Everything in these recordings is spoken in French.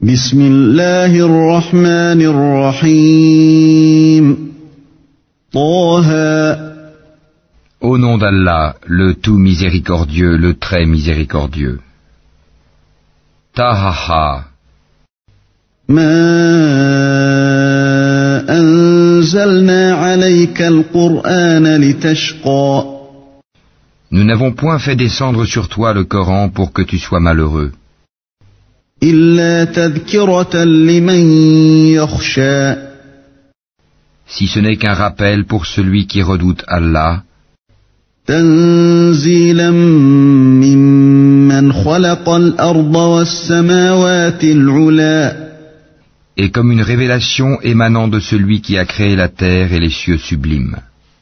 بسم الله الرحمن الرحيم طه Au nom d'Allah, le tout miséricordieux, le très miséricordieux. Tahaha. ما أنزلنا عليك القرآن لتشقى Nous n'avons point fait descendre sur toi le Coran pour que tu sois malheureux. إلا تذكرة لمن يخشى Si ce n'est qu'un rappel pour celui qui redoute Allah, تنزيلا ممن خلق الأرض والسماوات العلى et comme une révélation émanant de celui qui a créé la terre et les cieux sublimes.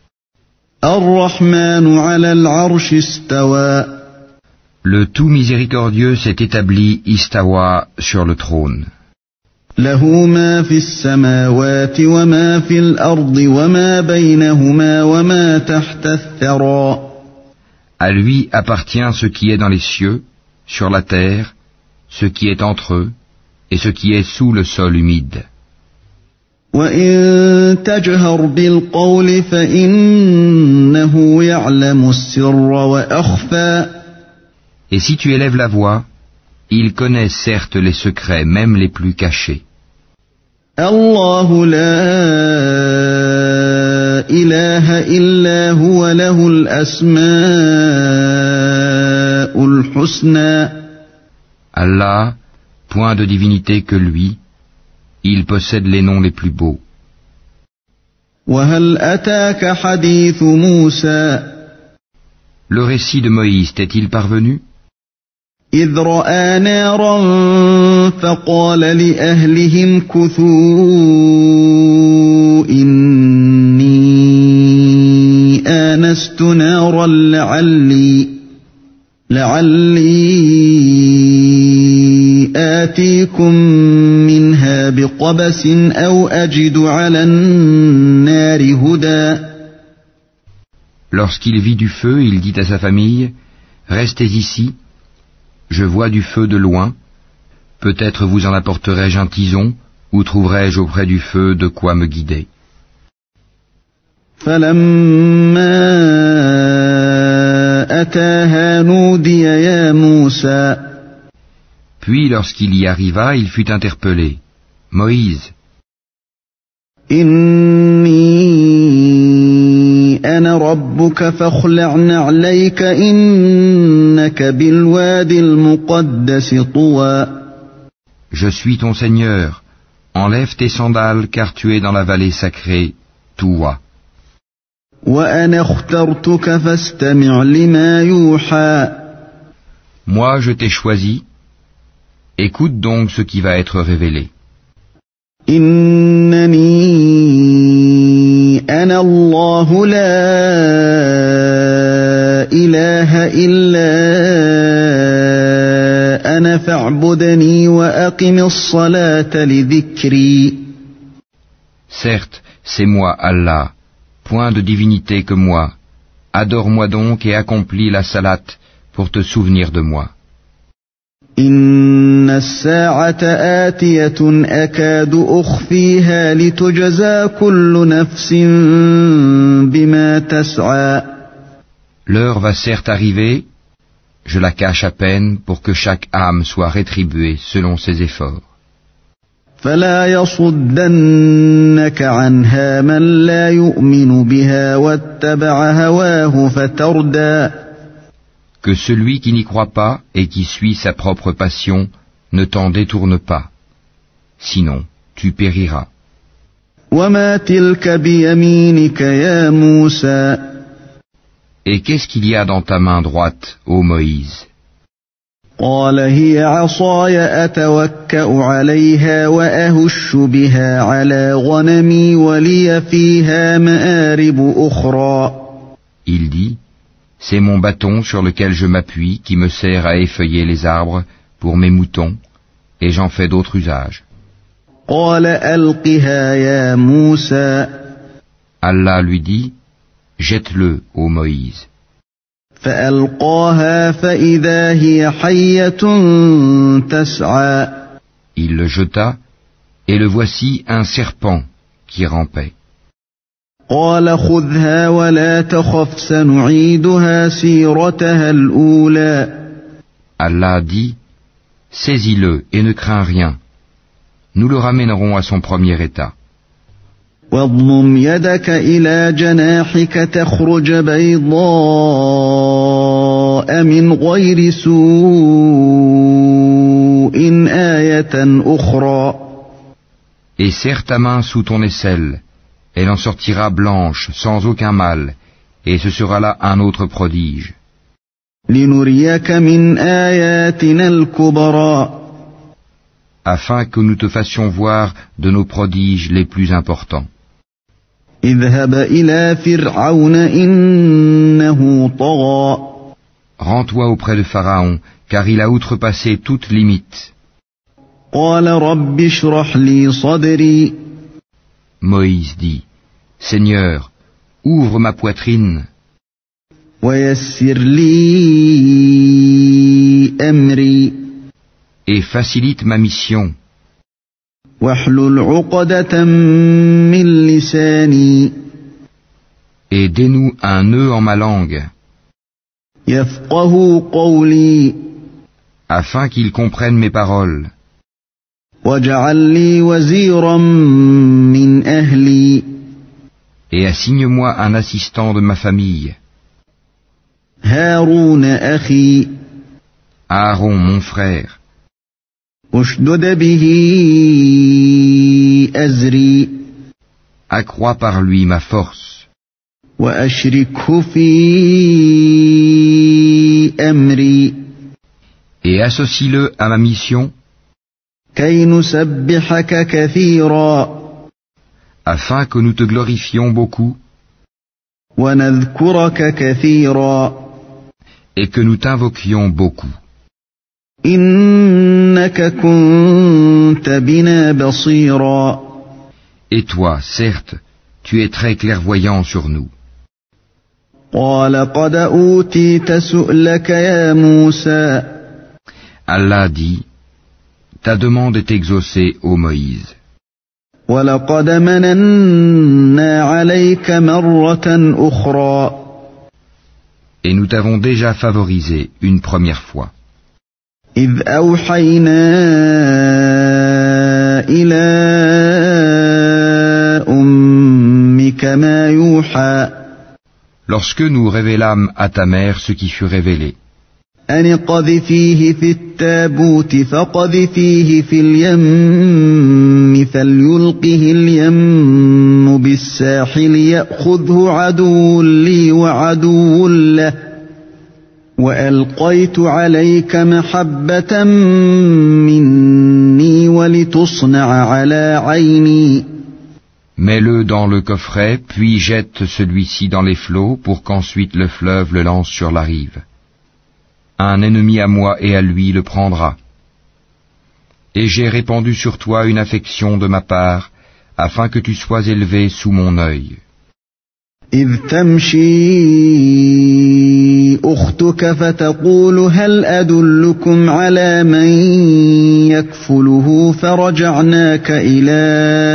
الرحمن على العرش استوى Le tout miséricordieux s'est établi istawa sur le trône. له ما في السماوات وما في الأرض وما بينهما وما تحت الثرى À lui appartient ce qui est dans les cieux, sur la terre, ce qui est entre eux, et ce qui est sous le sol humide. وإن تجهر بالقول فإنه يعلم السر وأخفى Et si tu élèves la voix, il connaît certes les secrets, même les plus cachés. الله لا إله إلا هو له الأسماء الحسنى Allah, point de divinité que lui, il possède les noms les plus beaux. وهل أتاك حديث موسى Le récit de Moïse t'est-il parvenu? إذ رأى نارا فقال لأهلهم كثوا إني آنست نارا لعلي آتيكم منها بقبس أو أجد على النار هدى. Lorsqu'il vit du feu, il dit à sa famille, « Restez ici, je vois du feu de loin, peut-être vous en apporterai-je un tison, ou trouverai-je auprès du feu de quoi me guider. » فلما أتاها نودي يا موسى Puis lorsqu'il y arriva, il fut interpellé. « Moïse, إني أنا ربك فاخلع نعليك إنك بالوادي المقدس طوى. je suis ton Seigneur, enlève tes sandales car tu es dans la vallée sacrée, Touwa. وأنا اخترتك فاستمع لما يوحى. Moi je t'ai choisi, écoute donc ce qui va être révélé. إنني أنا الله لا إله إلا أنا فاعبدني وأقم الصلاة لذكري. Certes, c'est moi Allah, point de divinité que moi. Adore-moi donc et accomplis la salate pour te souvenir de moi. إن الساعة آتية أكاد أخفيها لتجزى كل نفس بما تسعى. L'heure va certes arriver, je la cache à peine pour que chaque âme soit rétribuée selon ses efforts. فلا يصدنك عنها من لا يؤمن بها واتبع هواه فتردى. Que celui qui n'y croit pas et qui suit sa propre passion ne t'en détourne pas. Sinon, tu périras. وما تلك بيمينك يا موسى. Et qu'est-ce qu'il y a dans ta main droite, ô Moïse? قال هي عصاي أتوكأ عليها وأهش بها على غنمي ولي فيها مآرب أخرى. Il dit, c'est mon bâton sur lequel je m'appuie qui me sert à effeuiller les arbres pour mes moutons, et j'en fais d'autres usages. قال ألقها يا موسى. Allah lui dit, jette-le, ô Moïse. فألقاها فإذا هي حية تسعى. Il le jeta, et le voici un serpent qui rampait. قال خذها ولا تخف سنعيدها سيرتها الأولى. Allah dit, saisis-le et ne crains rien. Nous le ramènerons à son premier état. واضمم يدك إلى جناحك تخرج بيضاء من غير سوء آية أخرى. Et serre ta main sous ton aisselle, elle en sortira blanche, sans aucun mal, et ce sera là un autre prodige. لنريك من آياتنا الكبرى. Afin que nous te fassions voir de nos prodiges les plus importants. اذهب إلى فرعون إنه طغى. Rends-toi auprès de Pharaon, car il a outrepassé toute limite. قال رب اشرح لي صدري. Moïse dit, Seigneur, ouvre ma poitrine ويسر لي أمري. et facilite ma mission, واحلل عقدة من لساني. et dénoue un nœud en ma langue, يفقهوا قولي. afin qu'ils comprennent mes paroles. واجعل لي وزيرا من أهلي. Et assigne-moi un assistant de ma famille, هارون أخي. Aaron mon frère, اشدد به أزري. accrois par lui ma force, وأشركه في أمري. et associe-le à ma mission, كي نسبحك كثيرا. afin que nous te glorifions beaucoup, ونذكرك كثيرا. et que nous t'invoquions beaucoup. إنك كنت بنا بصيرا. Et toi, certes, tu es très clairvoyant sur nous. قال قد أوتيت سؤلك يا موسى. Allah dit, ta demande est exaucée, ô Moïse. ولقد مننا عليك مرة أخرى. Et nous t'avons déjà favorisé une première fois. إذ أوحينا إلى أمك ما يوحى. Lorsque nous révélâmes à ta mère ce qui fut révélé, أن قذفيه في التابوت فقذفيه في اليم فليلقه اليم بالساحل يأخذه عدو لي وعدو له وألقيت عليك محبة مني ولتصنع على عيني. mets-le dans le coffret, puis jette celui-ci dans les flots pour qu'ensuite le fleuve le lance sur la rive. Un ennemi à moi et à lui le prendra. Et j'ai répandu sur toi une affection de ma part, afin que tu sois élevé sous mon œil. إذ تمشي أختك فتقول هل أدلكم على من يكفله فرجعناك إلى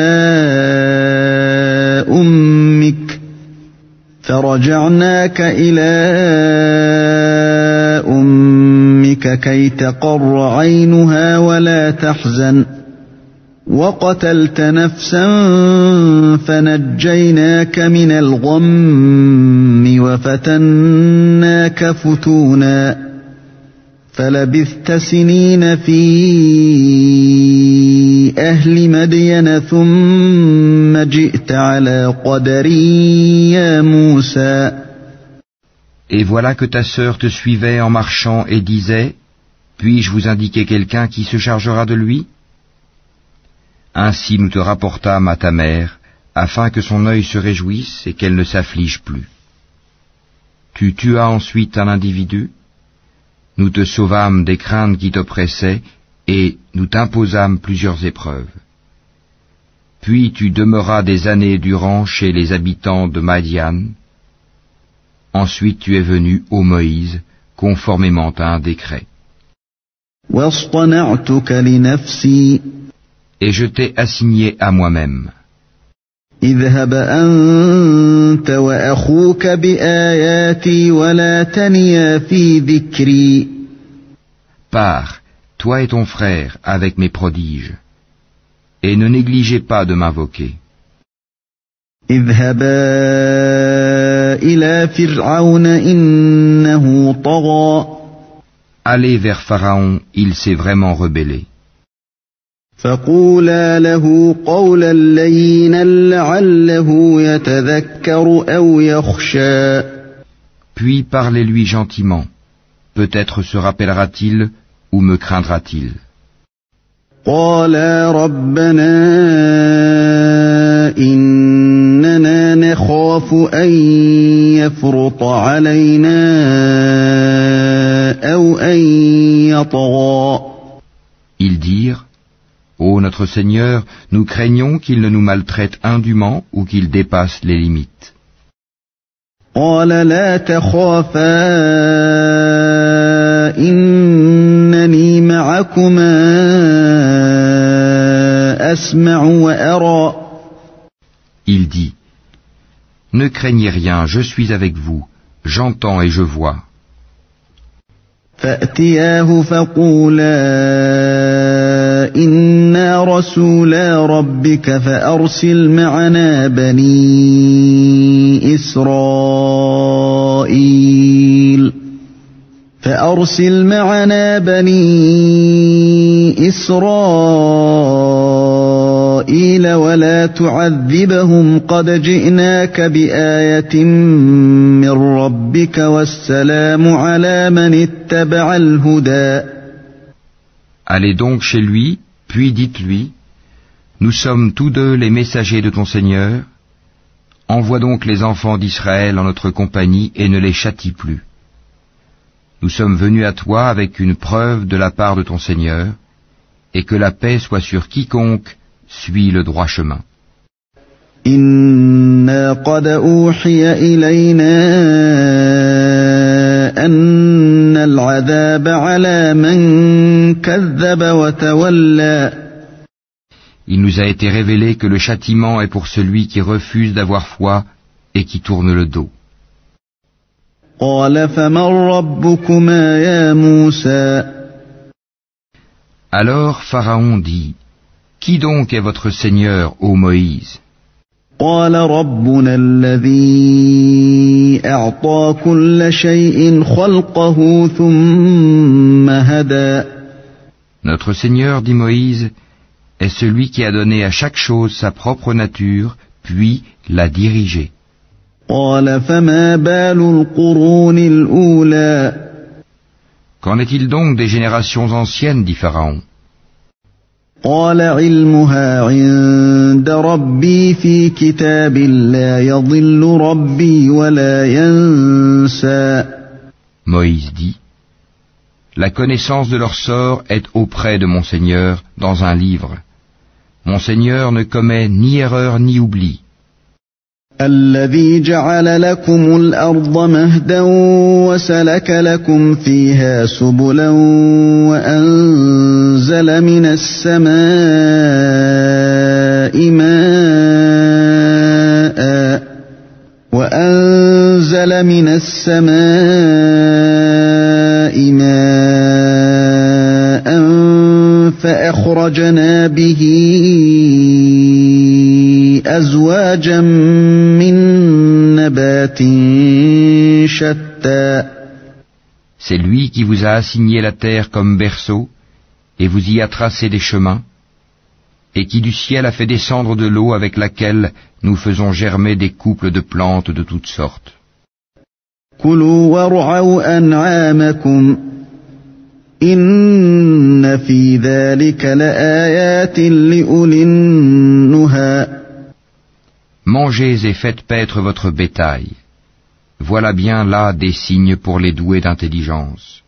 أمك كي تقر عينها ولا تحزن وقتلت نفسا فنجيناك من الغم وفتناك فتونا فلبثت سنين في أهل مدين ثم جئت على قدر يا موسى. Et voilà que ta sœur te suivait en marchant et disait, puis-je vous indiquer quelqu'un qui se chargera de lui? Ainsi nous te rapportâmes à ta mère, afin que son œil se réjouisse et qu'elle ne s'afflige plus. Tu tuas ensuite un individu, nous te sauvâmes des craintes qui t'oppressaient, et nous t'imposâmes plusieurs épreuves. Puis tu demeuras des années durant chez les habitants de Madian. Ensuite tu es venu, ô Moïse, conformément à un décret. واصطنعتك لنفسي. Et je t'ai assigné à moi-même. اذهب أنت وأخوك بآياتي ولا تنيا في ذكري. Pars, toi et ton frère, avec mes prodiges, et ne négligez pas de m'invoquer. اذهبا إلى فرعون إنه طغى. Allez vers Pharaon, il s'est vraiment rebellé. فقولا له قولا لينا لعله يتذكر أو يخشى. Puis parlez-lui gentiment. Peut-être se rappellera-t-il ou me craindra-t-il. قالا ربنا إننا نخاف أن يفرط علينا أو أن يطغى. Ils dirent, Ô notre Seigneur, nous craignons qu'il ne nous maltraite indûment ou qu'il dépasse les limites. قال لا تخافا إنني معكما أسمع وأرى. Il dit, Ne craignez rien, je suis avec vous, j'entends et je vois. فأتياه فقولا إنا رسولا ربك فأرسل معنا بني إسرائيل ولا تعذبهم قد جئناك بآية من ربك والسلام على من اتبع الهدى. Allez donc chez lui, puis dites-lui, Nous sommes tous deux les messagers de ton Seigneur, envoie donc les enfants d'Israël en notre compagnie et ne les châtie plus. Nous sommes venus à toi avec une preuve de la part de ton Seigneur, et que la paix soit sur quiconque suit le droit chemin. إنا قد أوحي إلينا أن العذاب على من كذب وتولى. Il nous a été révélé que le châtiment est pour celui qui refuse d'avoir foi et qui tourne le dos. قال فمن ربكما يا موسى. Alors Pharaon dit, Qui donc est votre Seigneur, ô Moïse? قال ربنا الذي أعطى كل شيء خلقه ثم هدى. Notre Seigneur, dit Moïse, est celui qui a donné à chaque chose sa propre nature, puis l'a dirigée. قال فما بال القرون الأولى. Qu'en est-il donc des générations anciennes, dit Pharaon? قال علمها عند ربي في كتاب لا يضل ربي ولا ينسى. Moïse dit, La connaissance de leur sort est auprès de mon Seigneur dans un livre. Mon Seigneur ne commet ni erreur ni oubli. الذي جعل لكم الأرض مهدا وسلك لكم فيها سبلا وأنزل من السماء ماء فأخرجنا به أزواجا من نبات شتى. C'est lui qui vous a assigné la terre comme berceau, et vous y a tracé des chemins, et qui du ciel a fait descendre de l'eau avec laquelle nous faisons germer des couples de plantes de toutes sortes. كلوا وارعوا أنعامكم إن في ذلك لآيات لأولي النهى. Mangez et faites paître votre bétail. Voilà bien là des signes pour les doués d'intelligence.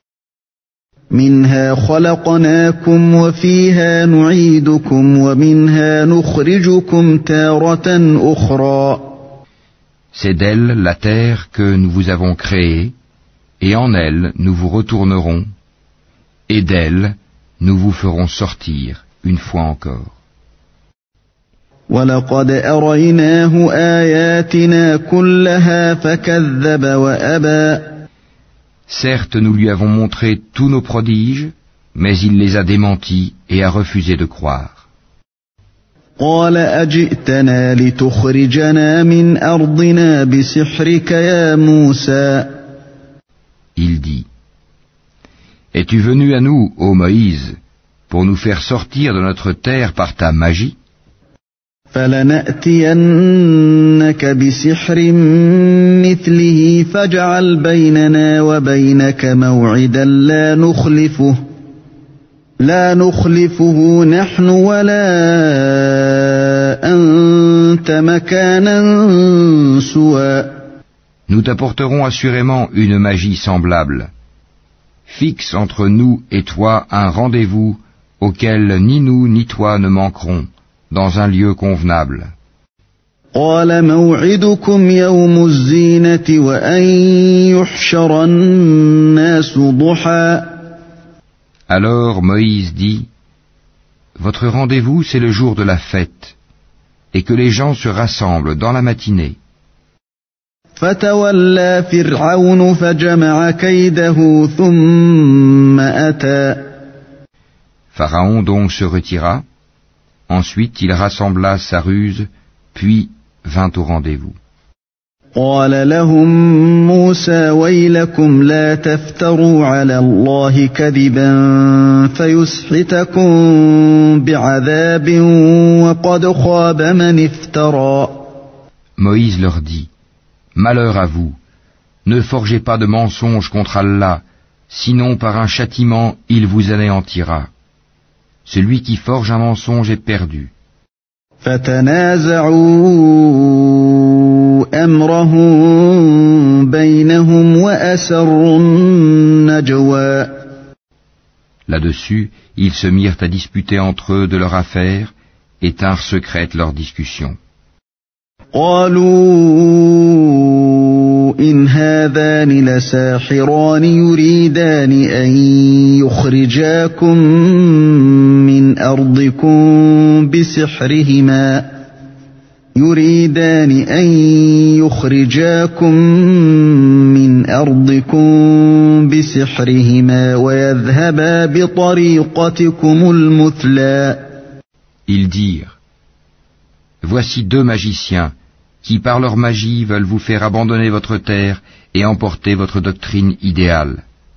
منها خلقناكم وفيها نعيدكم ومنها نخرجكم تارة أخرى. C'est d'elle, la terre, que nous vous avons créée, et en elle nous vous retournerons, et d'elle nous vous ferons sortir une fois encore. وَلَقَدْ أَرَيْنَاهُ آيَاتِنَا كُلَّهَا فَكَذَّبَ وَأَبَى. Certes, nous lui avons montré tous nos prodiges, mais il les a démentis et a refusé de croire. قَالَ أَجِئْتَنَا لِتُخْرِجَنَا مِنْ أَرْضِنَا بِسِحْرِكَ يَا مُوسَى. Il dit: Es-tu venu à nous, ô Moïse, pour nous faire sortir de notre terre par ta magie? فَلَنَأْتِيَنَّكَ بِسِحْرٍ مِثْلِهِ فَاجْعَلْ بَيْنَنَا وَبَيْنَكَ مَوْعِدًا لا نخلفه نحن ولا أنت مكانا سوى. Nous t'apporterons assurément une magie semblable. Fixe entre nous et toi un rendez-vous auquel ni nous ni toi ne manquerons, dans un lieu convenable. قال موعدكم يوم الزينة وأن يحشر الناس ضحى. Alors Moïse dit: Votre rendez-vous, c'est le jour de la fête, et que les gens se rassemblent dans la matinée. فتولى فرعون فجمع كيده ثم أتى. Pharaon donc se retira, ensuite il rassembla sa ruse, puis vint au rendez-vous. قال لهم موسى ويلكم لا تفتروا على الله كذبا فيسحتكم بعذاب وقد خاب من افترى. Moïse leur dit: Malheur à vous, ne forgez pas de mensonges contre Allah, sinon par un châtiment il vous anéantira. Celui qui forge un mensonge est perdu. فتنازعوا أمرهم بينهم وأسروا النجوى. Là-dessus, ils se mirent à disputer entre eux de leur affaire et tinrent secrète leur discussion. قالوا إن هذان لساحران يريدان أن يخرجاكم من أرضكم بسحرهما ويذهبا بطريقتكم المثلى. Ils dirent: Voici deux magiciens qui par leur magie veulent vous faire abandonner votre terre et emporter votre doctrine idéale.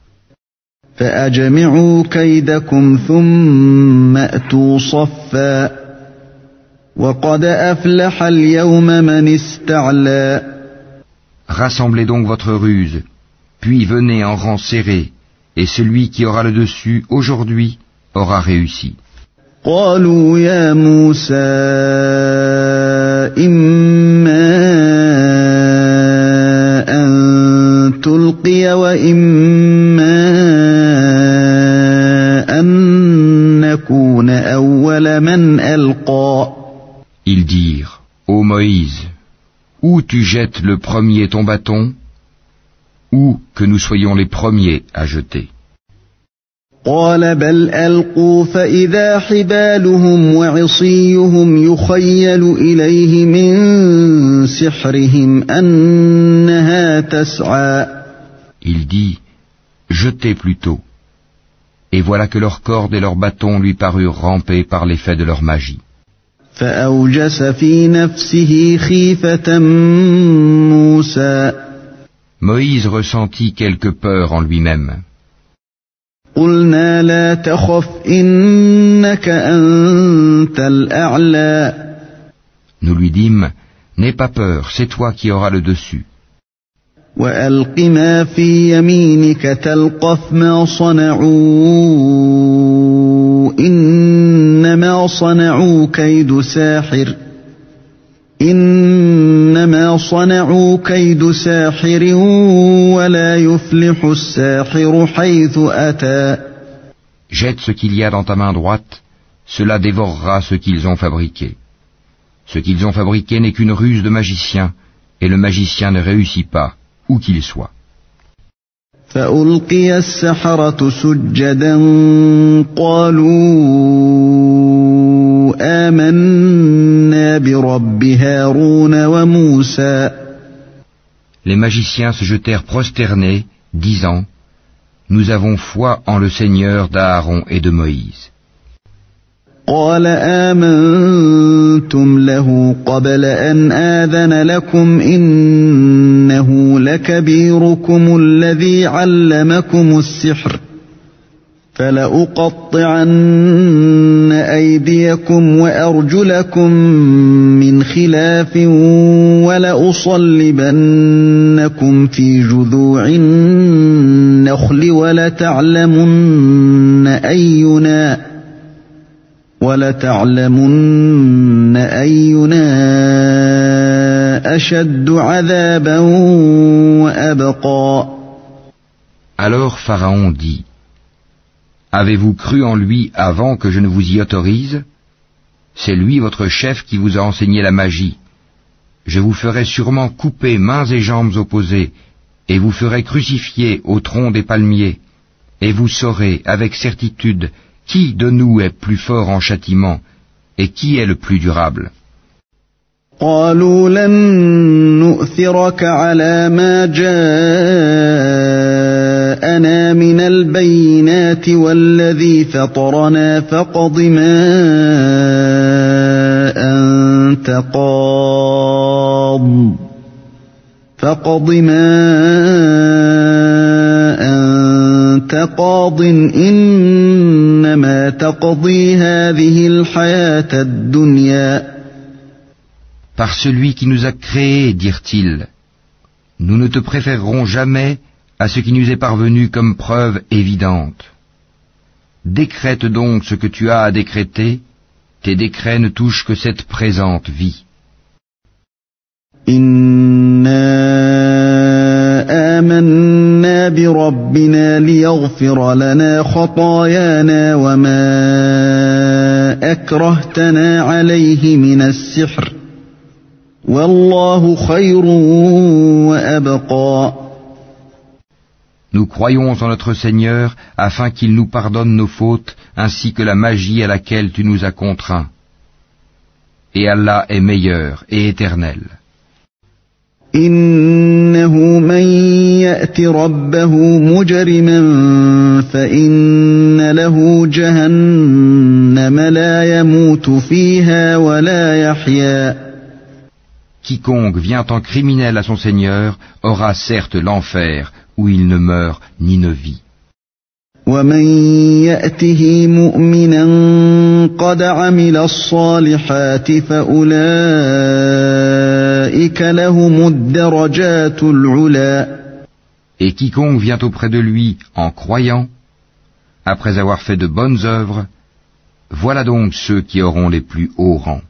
فأجمعوا كيدكم ثم أتوا صفا وقد أفلح اليوم من استعلى. Rassemblez donc votre ruse, puis venez en rang serré, et celui qui aura le dessus aujourd'hui aura réussi. قالوا يا موسى إما أن تلقي وإما أن نكون أول من ألقى. Ils dirent: Ô Moïse, ou tu jettes le premier ton bâton, ou que nous soyons les premiers à jeter. قال بل ألقوا فإذا حبالهم وعصيهم يخيل إليه من سحرهم أنها تسعى. Il dit: Jetez plutôt. Et voilà que leurs cordes et leurs bâtons lui parurent ramper par l'effet de leur magie. فأوجس في نفسه خيفة موسى. Moïse ressentit quelque peur en lui-même. قلنا لا تخف إنك أنت الأعلى. Nous lui dîmes: N'aie pas peur, c'est toi qui auras le dessus. وألق ما في يمينك تلقف ما صنعوا إنما صنعوا كيد ساحر ولا يفلح الساحر حيث أتى. Jette ce qu'il y a dans ta main droite, cela dévorera ce qu'ils ont fabriqué. Ce qu'ils ont fabriqué n'est qu'une ruse de magicien, et le magicien ne réussit pas, où qu'il soit. فألقي السحرة سجدا قالوا برب هارون وموسى. Les magiciens se jetèrent prosternés, disant: Nous avons foi en le Seigneur d'Aaron et de Moïse. قال آمنتم له قبل أن آذن لكم إنه لكبيركم الذي علمكم السحر فلأقطعن أيديكم وأرجلكم من خلاف ولأصلبنكم في جذوع النخل ولتعلمن أينا أشد عذابا وأبقى. Alors Pharaon dit: Avez-vous cru en lui avant que je ne vous y autorise? C'est lui votre chef qui vous a enseigné la magie. Je vous ferai sûrement couper mains et jambes opposées, et vous ferai crucifier au tronc des palmiers, et vous saurez avec certitude qui de nous est plus fort en châtiment, et qui est le plus durable. قالوا لن نؤثرك على ما جاءنا من البينات والذي فطرنا فاقض ما أنت قاض إنما تقضي هذه الحياة الدنيا. Par celui qui nous a créés, dirent-ils, nous ne te préférerons jamais à ce qui nous est parvenu comme preuve évidente. Décrète donc ce que tu as à décréter, tes décrets ne touchent que cette présente vie. Inna amanna bi rabbina liyaghfira lana khatayana wa ma akrahtana alayhi min as-sihr. Wallahu khayrun wa abqa. Nous croyons en notre Seigneur afin qu'il nous pardonne nos fautes ainsi que la magie à laquelle tu nous as contraints. Et Allah est meilleur et éternel. إنه من يأت ربه مجرما فإن له جهنم لا يموت فيها ولا يحيا. Quiconque vient en criminel à son Seigneur aura certes l'enfer où il ne meurt ni ne vit. ومن يأته مؤمنا قد عمل الصالحات فأولئك لهم الدرجات العلى. Et quiconque vient auprès de lui en croyant, après avoir fait de bonnes œuvres, voilà donc ceux qui auront les plus hauts rangs.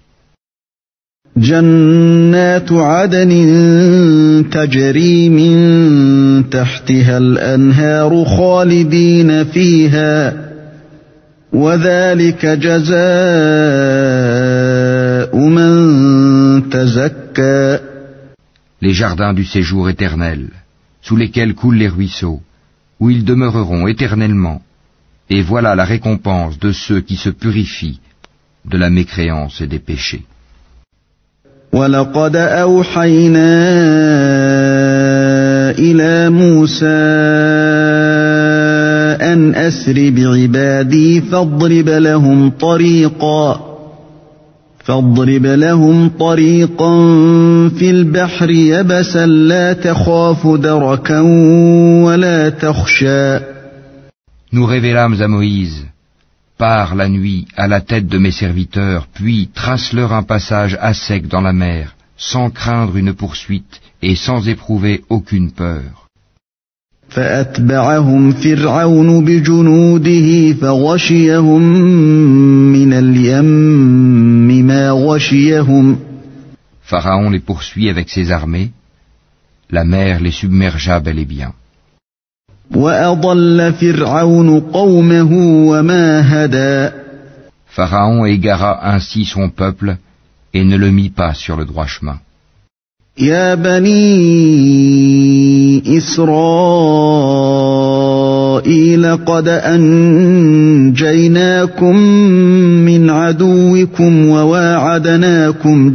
جنات عدن تجري من تحتها الأنهار خالدين فيها وذلك جزاء من تزكى. Les jardins du séjour éternel, sous lesquels coulent les ruisseaux, où ils demeureront éternellement, et voilà la récompense de ceux qui se purifient de la mécréance et des péchés. وَلَقَدْ أَوْحَيْنَا إِلَى مُوسَىٰ أَنْ أَسْرِ بِعِبَادِي فَاضْرِبْ لَهُمْ طَرِيقًا فِي الْبَحْرِ يَبَسًا لَا تَخَافُ دَرَكًا وَلَا تَخْشَىٰ. Nous révélâmes à Moïse: pars la nuit à la tête de mes serviteurs, puis trace-leur un passage à sec dans la mer, sans craindre une poursuite et sans éprouver aucune peur. فأتبعهم فرعون بجنوده فغشيهم من اليم ما غشيهم. Pharaon les poursuit avec ses armées, la mer les submergea bel et bien. وأضل فرعون قومه وما هدى. Pharaon égara ainsi son peuple et ne le mit pas sur le droit chemin. يا بني إسرائيل قد أنجيناكم من عدوكم ربكم وواعدناكم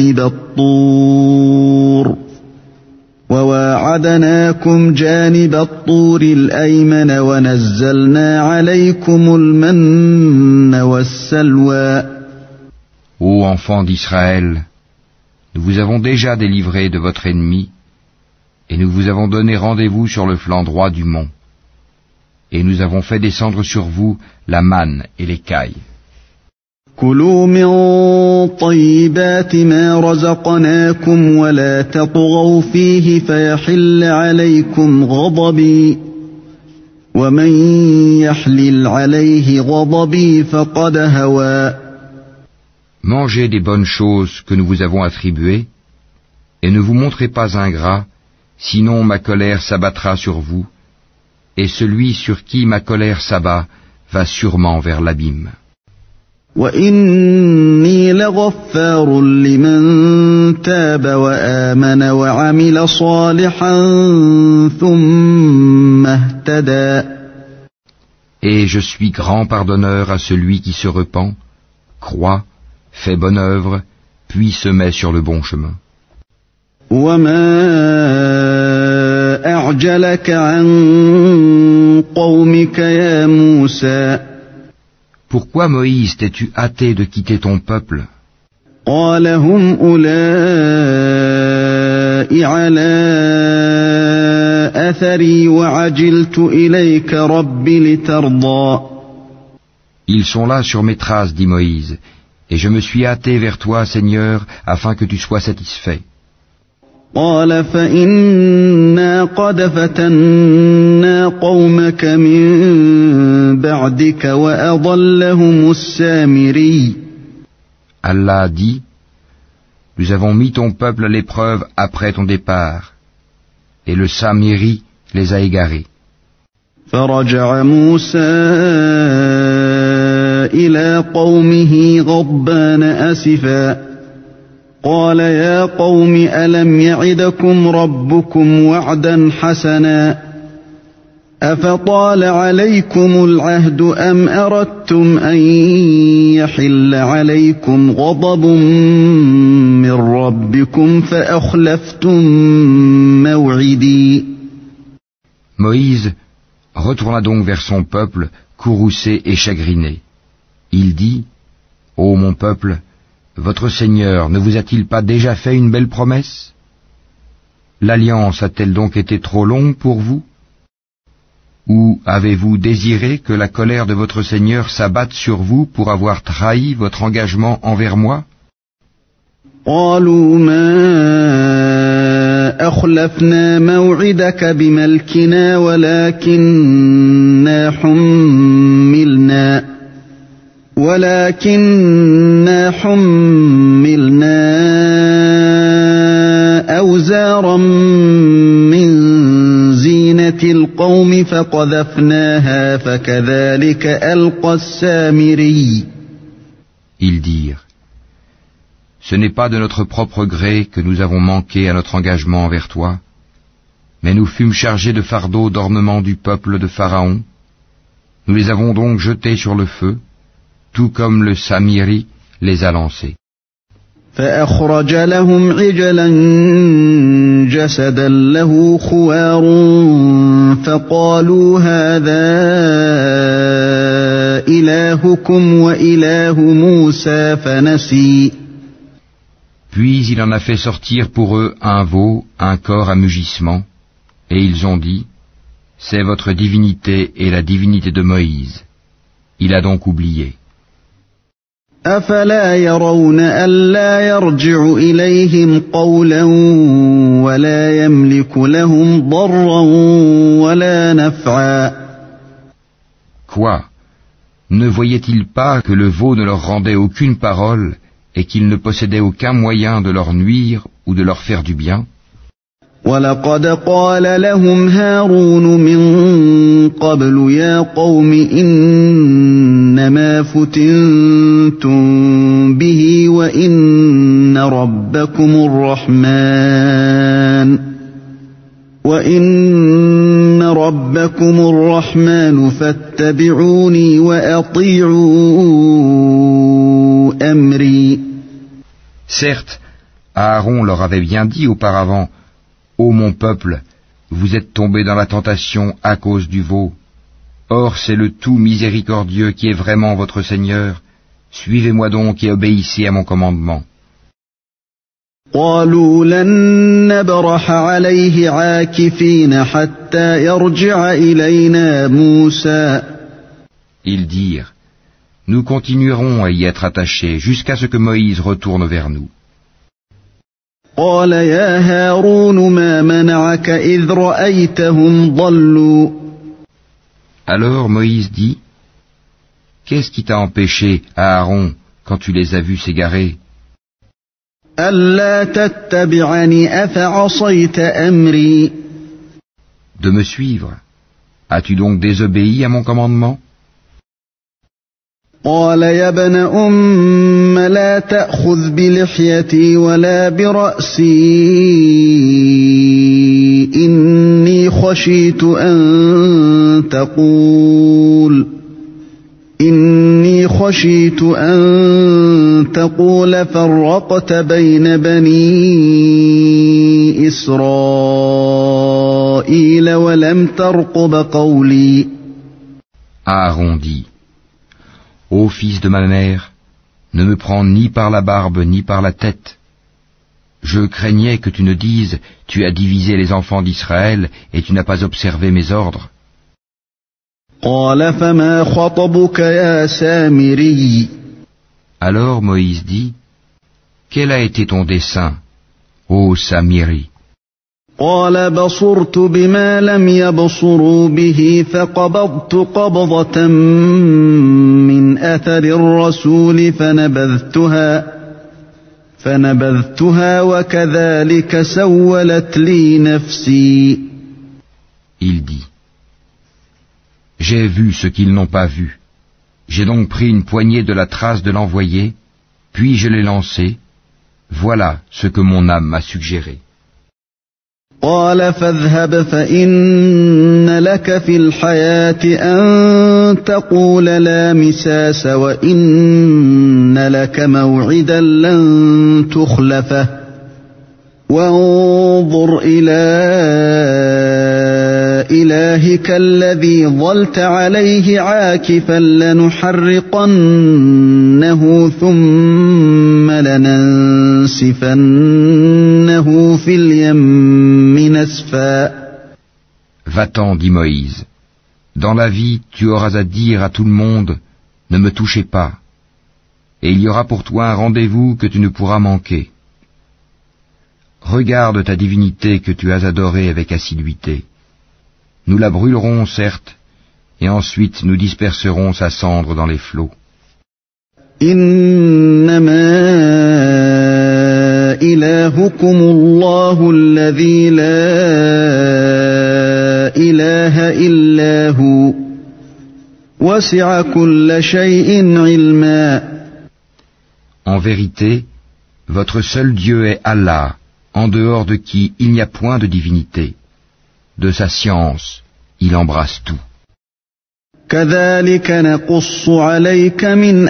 جانب الطور الأيمن ونزلنا عليكم المن والسلوى. Ô enfants d'Israël, nous vous avons déjà délivré de votre ennemi, et nous vous avons donné rendez-vous sur le flanc droit du mont. Et nous avons fait descendre sur vous la manne et l'écaille. كلوا من طيبات ما رزقناكم ولا تطغوا فيه فيحل عليكم غضبي ومن يحلل عليه غضبي فقد هوى. Mangez des bonnes choses que nous vous avons attribuées, et ne vous montrez pas ingrats, sinon ma colère s'abattra sur vous, et celui sur qui ma colère s'abat va sûrement vers l'abîme. وَإِنِّي لَغَفَّارٌ لِمَن تَابَ وَآمَنَ وَعَمِلَ صَالِحًا ثُمَّ اهْتَدَى. Et je suis grand pardonneur à celui qui se repent, croit, fait bonne œuvre, puis se met sur le bon chemin. وَمَا أَعْجَلَكَ عَن قَوْمِكَ يَا مُوسَى. Pourquoi, Moïse, t'es-tu hâté de quitter ton peuple? قَالَ هُمْ أُولَاءِ عَلَىٰ أَثَرِي وَعَجِلْتُ إِلَيْكَ رَبِّ لِتَرْضَىٰ. Ils sont là sur mes traces, dit Moïse, et je me suis hâté vers toi, Seigneur, afin que tu sois satisfait. قال فإنا قد فتنا قومك من بعدك وأضلهم السامري. Allah dit, nous avons mis ton peuple à l'épreuve après ton départ, et le Samiri les a égarés. فرجع موسى إلى قومه غضبان أسفا قال يا قوم ألم يعدكم ربكم وعدا حسنا أفطال عليكم العهد أم أردتم أن يحل عليكم غضب من ربكم فأخلفتم موعدي. Moïse retourna donc vers son peuple, courroucé et chagriné. Il dit, ô mon peuple, votre Seigneur ne vous a-t-il pas déjà fait une belle promesse? L'alliance a-t-elle donc été trop longue pour vous? Ou avez-vous désiré que la colère de votre Seigneur s'abatte sur vous pour avoir trahi votre engagement envers moi? قالوا ما أخلفنا موعدك بملكنا ولكننا حملنا أوزارا من زينة القوم فقذفناها فكذلك ألقى السامري. Ils dirent, ce n'est pas de notre propre gré que nous avons manqué à notre engagement envers toi, mais nous fûmes chargés de fardeaux d'ornement du peuple de Pharaon. Nous les avons donc jetés sur le feu, tout comme le Samiri les a lancés. فأخرج لهم عجلا جسدا له خوار فقالوا هذا إلهكم وإله موسى فنسي. Puis il en a fait sortir pour eux un veau, un corps à mugissement, et ils ont dit, c'est votre divinité et la divinité de Moïse. Il a donc oublié. أفلا يرون ألا يرجع إليهم قولا ولا يملك لهم ضرا ولا نفعا. Quoi? Ne voyaient-ils pas que le veau ne leur rendait aucune parole et qu'il ne possédait aucun moyen de leur nuire ou de leur faire du bien? وَلَقَدْ قَالَ لَهُمْ هَارُونُ مِن قَبْلُ يَا قَوْمِ إِنَّمَا فُتِنتُم بِهِ وَإِنَّ رَبَّكُمُ الرَّحْمَنُ فَاتَّبِعُونِي وَأَطِيعُوا أمري. Certes, Aaron leur avait bien dit auparavant, « Ô mon peuple, vous êtes tombés dans la tentation à cause du veau. Or c'est le tout miséricordieux qui est vraiment votre Seigneur. Suivez-moi donc et obéissez à mon commandement. » قالوا لن نبرح عليه عاكفين حتى يرجع إلينا موسى. Ils dirent, « Nous continuerons à y être attachés jusqu'à ce que Moïse retourne vers nous. » قال يا هارون ما منعك إذ رأيتهم ضلوا. Alors Moïse dit, « Qu'est-ce qui t'a empêché, Aaron, quand tu les as vus s'égarer, ألا تتبعني أفعصيت أمري. de me suivre? As-tu donc désobéi à mon commandement ?» قال يا ابن أم لا تأخذ بلحيتي ولا برأسي إني خشيت أن تقول فرقت بين بني إسرائيل ولم ترقب قولي. Aaron dit, « Ô fils de ma mère, ne me prends ni par la barbe ni par la tête. Je craignais que tu ne dises, tu as divisé les enfants d'Israël et tu n'as pas observé mes ordres. » قال فما خطبك يا سامري. Alors Moïse dit, « Quel a été ton dessein, ô Samiri ?» قال بصرت بما لم يبصروا به فقبضت قبضة من أثر الرسول فنبذتها وكذلك سولت لي نفسي. Il dit, « J'ai vu ce qu'ils n'ont pas vu. J'ai donc pris une poignée de la trace de l'envoyé, puis je l'ai lancé. Voilà ce que mon âme m'a suggéré. » قال فاذهب فإن لك في الحياة أن تقول لا مساس وإن لك موعدا لن تخلفه وانظر إلى إلهك الذي ظلت عليه عاكفا لنحرقنه ثم لننسفنه في اليم نسفا. Va-t'en, dit Moïse. Dans la vie, tu auras à dire à tout le monde, ne me touchez pas. Et il y aura pour toi un rendez-vous que tu ne pourras manquer. Regarde ta divinité que tu as adorée avec assiduité. Nous la brûlerons, certes, et ensuite nous disperserons sa cendre dans les flots. إنما إلهكم الله الذي لا إله إلا هو وسع كل شيء علما. En vérité, votre seul Dieu est Allah, en dehors de qui il n'y a point de divinité. De sa science, il embrasse tout. كذلك نقص عليك من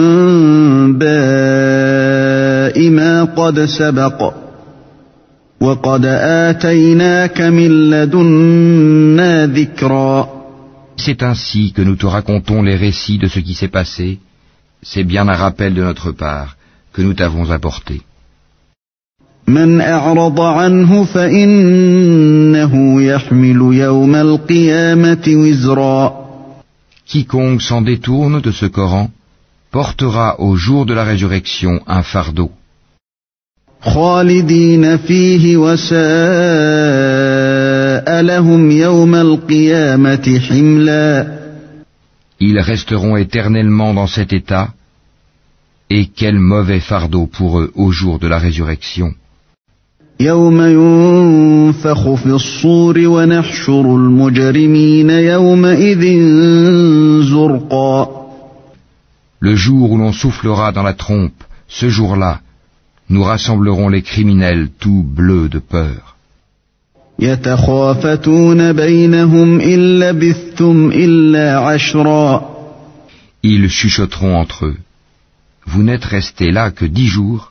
أنباء ما قد سبق وقد آتيناك من لدنا ذكرا. C'est ainsi que nous te racontons les récits de ce qui s'est passé. C'est bien un rappel de notre part que nous t'avons apporté. من أعرض عنه فإنه يحمل يوم القيامة وزرا. Quiconque s'en détourne de ce Coran portera au jour de la résurrection un fardeau. خالدين فيه وساء لهم يوم القيامة حملا. Ils resteront éternellement dans cet état, et quel mauvais fardeau pour eux au jour de la résurrection. يوم ينفخ في الصور ونحشر المجرمين يومئذ زرقا. Le jour où l'on soufflera dans la trompe, ce jour-là, nous rassemblerons les criminels tout bleus de peur. يتخافتون بينهم إن لبثتم إلا عشرا. Ils chuchoteront entre eux. vous n'êtes restés là que 10 jours.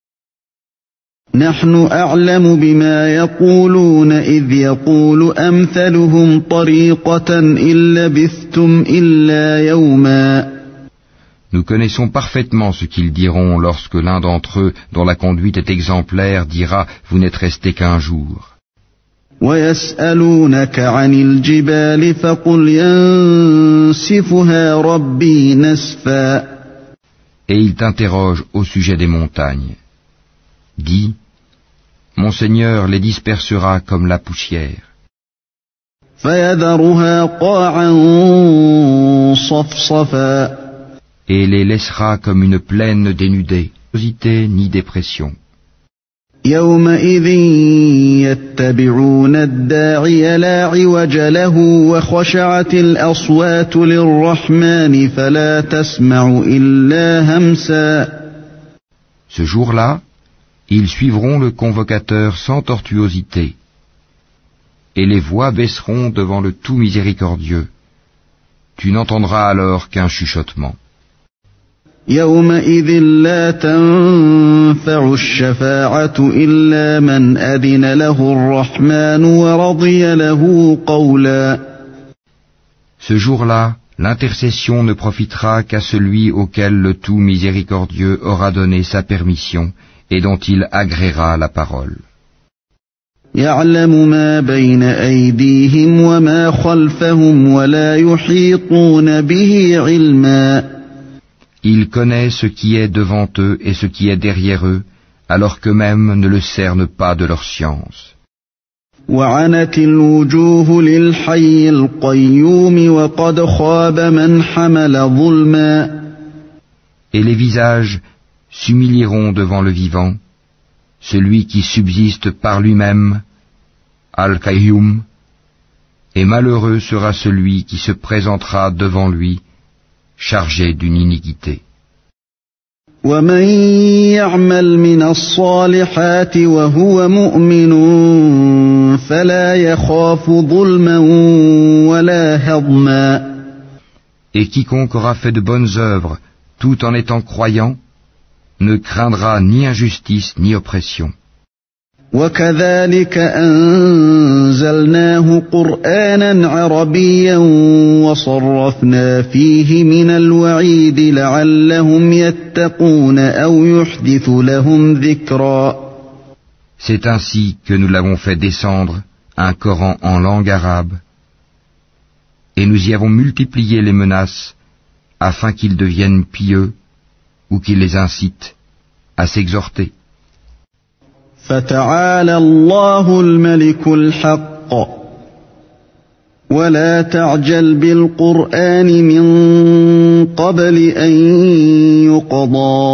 نحن أعلم بما يقولون إذ يقول أمثلهم طريقة إن لبثتم إلا يوما. Nous connaissons parfaitement ce qu'ils diront lorsque l'un d'entre eux, dont la conduite est exemplaire, dira « Vous n'êtes restés qu'un jour ». ويسألونك عن الجبال فقل ينسفها ربي نسفا. Et ils t'interrogent au sujet des montagnes. Dis, mon Seigneur les dispersera comme la poussière. فيذرها قاعا صفصفا. Et les laissera comme une plaine dénudée, ni dépression. يومئذ يتبعون الداعي لا عوج له وخشعت الأصوات للرحمن فلا تسمع إلا همسا. Ce jour-là, ils suivront le convocateur sans tortuosité, et les voix baisseront devant le tout miséricordieux. Tu n'entendras alors qu'un chuchotement. يومئذ لا تنفع الشفاعة إلا من أذن له الرحمن ورضي له قولا. Ce jour-là, l'intercession ne profitera qu'à celui auquel le tout miséricordieux aura donné sa permission et dont il agréera la parole. يعلم ما بين أيديهم وما خلفهم ولا يحيطون به علما. Il connaît ce qui est devant eux et ce qui est derrière eux, alors qu'eux-mêmes ne le cernent pas de leur science. وعنت الوجوه للحي القيوم وقد خاب من حمل ظلما. Et les visages s'humilieront devant le vivant, celui qui subsiste par lui-même, Al-Qayyum, et malheureux sera celui qui se présentera devant lui, chargé d'une iniquité. ومن يعمل من الصالحات وهو مؤمن فلا يخاف ظلما ولا هضما. Et quiconque aura fait de bonnes œuvres, tout en étant croyant, ne craindra ni injustice ni oppression. وكذلك أنزلناه قرآنا عربيا وصرفنا فيه من الوعيد لعلهم يتقون أو يحدث لهم ذكرا. C'est ainsi que nous l'avons fait descendre, un Coran en langue arabe, et nous y avons multiplié les menaces afin qu'ils deviennent pieux ou qu'ils les incitent à s'exhorter. فتعالى الله الملك الحق ولا تعجل بالقرآن من قبل أن يقضى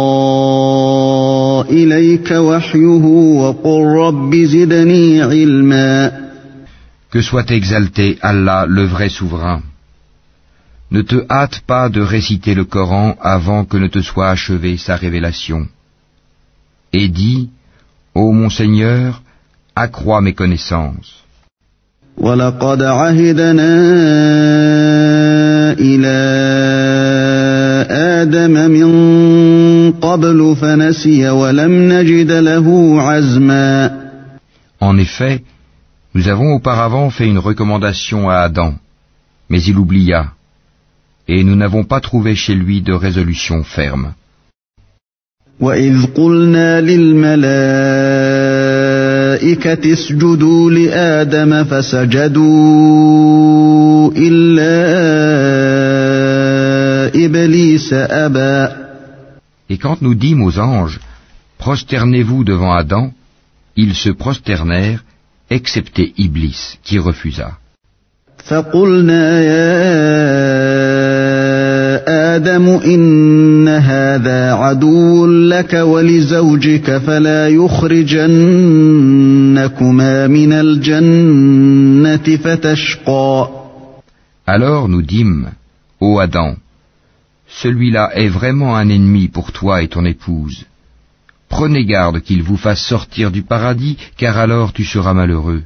إليك وحيه وقل رب زدني علما. Que soit exalté Allah, le vrai souverain. Ne te hâte pas de réciter le Coran avant que ne te soit achevée sa révélation. Et dis, ô mon Seigneur, accrois mes connaissances. وَلَقَدْ عَهِدْنَا إِلَى آدَمَ مِن قَبْلُ فَنَسِيَ وَلَمْ نَجِدْ لَهُ عَزْمًا. En effet, nous avons auparavant fait une recommandation à Adam, mais il oublia, et nous n'avons pas trouvé chez lui de résolution ferme. وَإِذْ قُلْنَا لِلْمَلَائِكَةِ اسْجُدُوا لِآدَمَ فَسَجَدُوا إِلَّا إِبْلِيسَ أَبَى. Et quand nous dîmes aux anges, prosternez-vous devant Adam, ils se prosternèrent, excepté Iblis, qui refusa. فَقُلْنَا يَا آدم إن هذا عدو لك ولزوجك فلا يخرجنكما من الجنة فتشقى. Alors nous dîmes, ô Adam, celui-là est vraiment un ennemi pour toi et ton épouse. Prenez garde qu'il vous fasse sortir du paradis, car alors tu seras malheureux.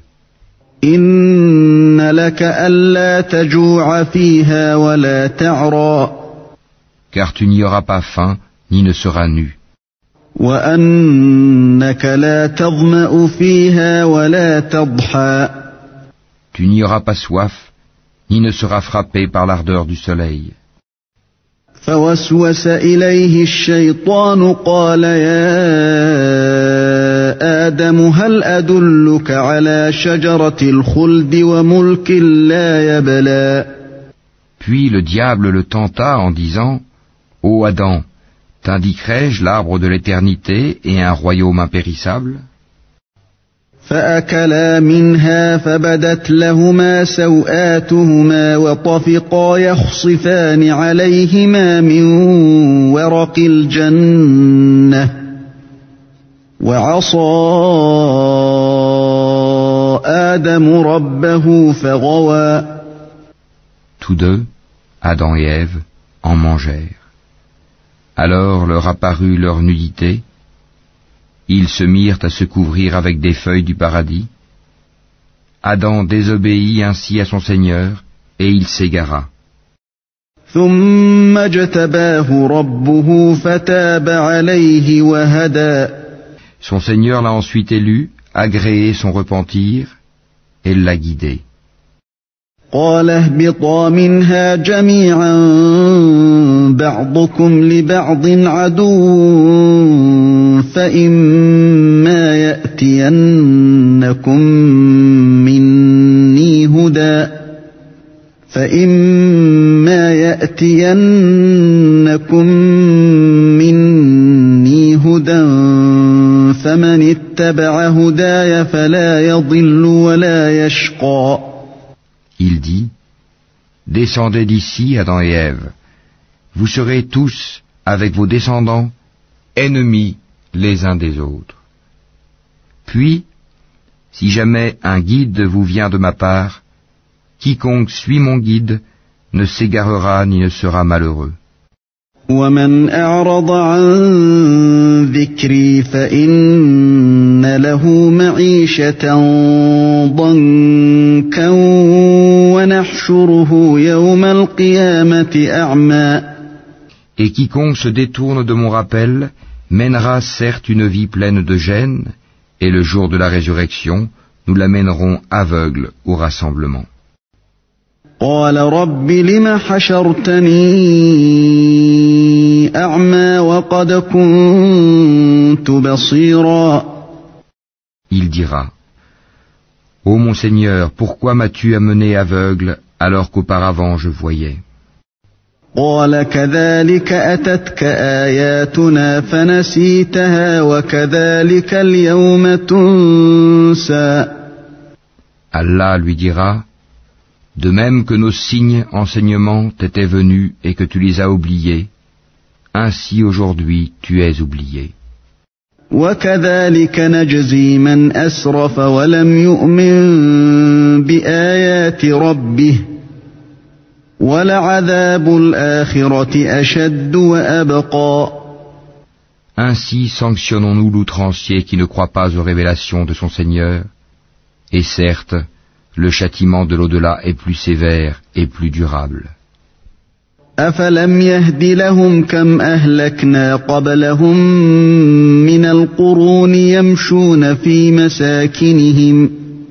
إن لك ألا تجوع فيها ولا تعرى. Car tu n'y auras pas faim, ni ne sera nu. وأنك لا تظمأ فيها ولا تضحى Tu n'y auras pas soif, ni ne seras frappé par l'ardeur du soleil. فوسوس إليه الشيطان قال يا آدم هل أدلك على شجرة الخلد وملك لا يبلى Puis le diable le tenta en disant, Ô Adam, t'indiquerai-je l'arbre de l'éternité et un royaume impérissable? فأكلا منها فبدت لهما سوآتهما وطفقا يخصفان عليهما من ورق الجنة وعصى آدم ربه فغوى. Tous deux, Adam et Ève, en mangèrent. Alors leur apparut leur nudité. Ils se mirent à se couvrir avec des feuilles du paradis. Adam désobéit ainsi à son Seigneur, et il s'égara. ثم اجتباه ربه فتاب عليه وهدى. Son Seigneur l'a ensuite élu, agréé son repentir, et l'a guidé. قال اهبطا منها جميعا بعضكم لبعض عدو فإما يأتينكم مني هدى فمن اتبع هداي فلا يضل ولا يشقى. Il dit, descendez d'ici, Adam et Ève. Vous serez tous, avec vos descendants, ennemis les uns des autres. Puis, si jamais un guide vous vient de ma part, quiconque suit mon guide ne s'égarera ni ne sera malheureux. ومن أعرض عن ذكري فإن له معيشة ضنكا ونحشره يوم القيامة أعمى. Et quiconque se détourne de mon rappel mènera certes une vie pleine de gêne, et le jour de la résurrection, nous l'amènerons aveugle au rassemblement. قال رب لم حشرتني أعمى وقد كنت بصيرا. Il dira, Ô mon Seigneur, pourquoi m'as-tu amené aveugle alors qu'auparavant je voyais? قال كذلك أتتك آياتنا فنسيتها وكذلك اليوم تنسى. Allah lui dira, de même que nos signes enseignements t'étaient venus et que tu les as oubliés, ainsi aujourd'hui tu es oublié. وكذلك نجزي من أسرف ولم يؤمن بآيات ربه ولعذاب الآخرة أشد وأبقى. Ainsi sanctionnons-nous l'outrancier qui ne croit pas aux révélations de son Seigneur, et certes, le châtiment de l'au-delà est plus sévère et plus durable. أفلم يهد لهم كم أهلكنا قبلهم من القرون يمشون في مساكنهم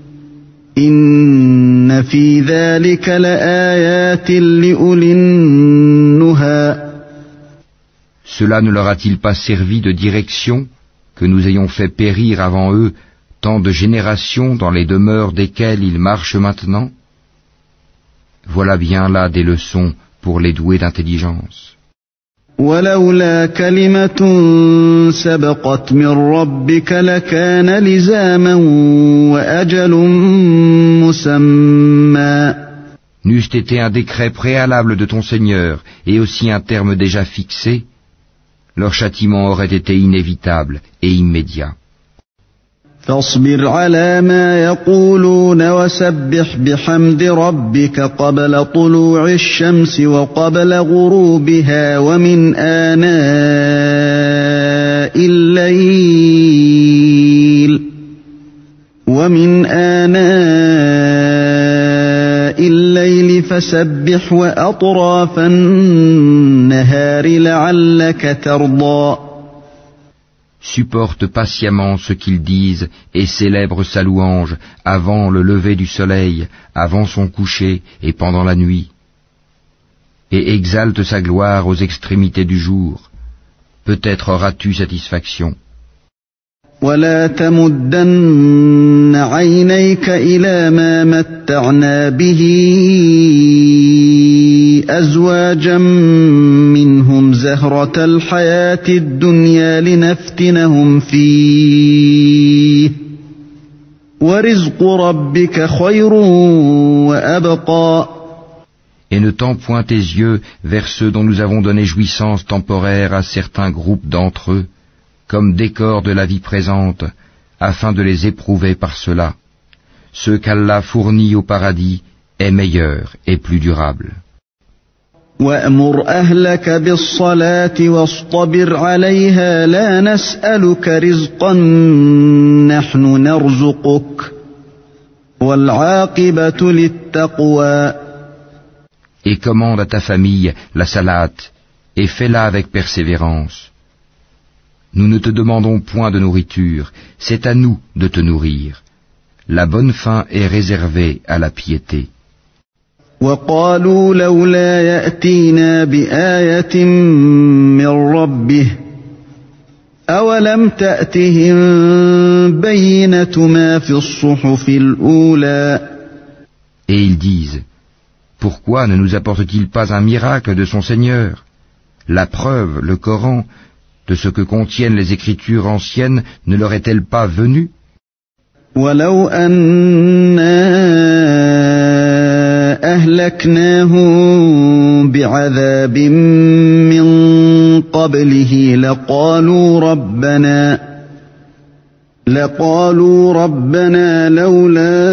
إن في ذلك لآيات لأولي النهى. Cela ne leur a-t-il pas servi de direction que nous ayons fait périr avant eux tant de générations dans les demeures desquelles ils marchent maintenant? Voilà bien là des leçons pour les doués d'intelligence. ولولا كلمة سبقت من ربك لكان لزاما وأجل مسمى. N'eût été un décret préalable de ton Seigneur et aussi un terme déjà fixé, leur châtiment aurait été inévitable et immédiat. فاصبر على ما يقولون وسبح بحمد ربك قبل طلوع الشمس وقبل غروبها ومن آناء الليل فسبح وأطراف النهار لعلك ترضى. Supporte patiemment ce qu'ils disent et célèbre sa louange avant le lever du soleil, avant son coucher et pendant la nuit. Et exalte sa gloire aux extrémités du jour. Peut-être auras-tu satisfaction. ولا تمدن عينيك إلى ما متعنا به أزواجا منهم زهرة الحياة الدنيا لنفتنهم فيه ورزق ربك خير وأبقى. Et ne tends point tes yeux vers ceux dont nous avons donné jouissance temporaire à certains groupes d'entre eux, comme décor de la vie présente, afin de les éprouver par cela. Ce qu'Allah fournit au paradis est meilleur et plus durable. وَأْمُرْ أَهْلَكَ بِالصَّلَاةِ وَاصْطَبِرْ عَلَيْهَا لَا نَسْأَلُكَ رِزْقًا نَحْنُ نَرْزُقُكَ وَالْعَاقِبَةُ لِلتَّقْوَى. Et commande à ta famille la salate, et fais-la avec persévérance. Nous ne te demandons point de nourriture, c'est à nous de te nourrir. La bonne fin est réservée à la piété. وَقَالُوا لَوْلَا يَأْتِينَا بِآيَةٍ مِّن رَّبِّهِ أَوَلَمْ تَأْتِهِم بَيِّنَةُ مَا فِي الصُّحُفِ الْأُولَى. Et ils disent, pourquoi ne nous apporte-t-il pas un miracle de son Seigneur? La preuve, le Coran, de ce que contiennent les Écritures anciennes ne leur est-elle pas venue? وَلَوْ أَنَّا أَهْلَكْنَاهُم بِعَذَابٍ مِّن قَبْلِهِ لَقَالُوا رَبَّنَا لَوْلَا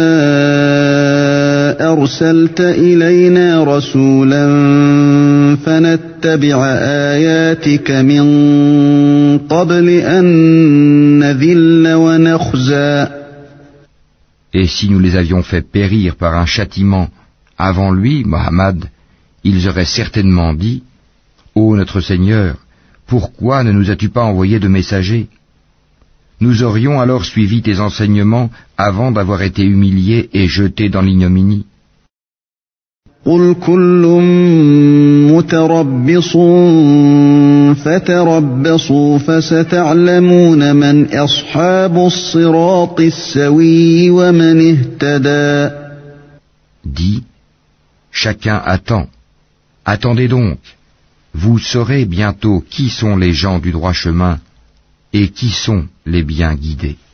أَرْسَلْتَ إِلَيْنَا رَسُولًا فَنَتَّبِعَ آيَاتِكَ مِن قَبْلِ أَن نَّذِلَّ وَنَخْزَىٰ. Et si nous les avions fait périr par un châtiment avant lui, Mohammed, ils auraient certainement dit, ô notre Seigneur, pourquoi ne nous as-tu pas envoyé de messagers? Nous aurions alors suivi tes enseignements avant d'avoir été humiliés et jetés dans l'ignominie. قُلْ كُلٌّ مُّتَرَبِّصٌ فَتَرَبَّصُوا فَسَتَعْلَمُونَ مَنْ أَصْحَابُ الصِّرَاطِ السَّوِيِّ وَمَنِ اهْتَدَىٰ. Dis, chacun attend. Attendez donc. Vous saurez bientôt qui sont les gens du droit chemin et qui sont les bien guidés.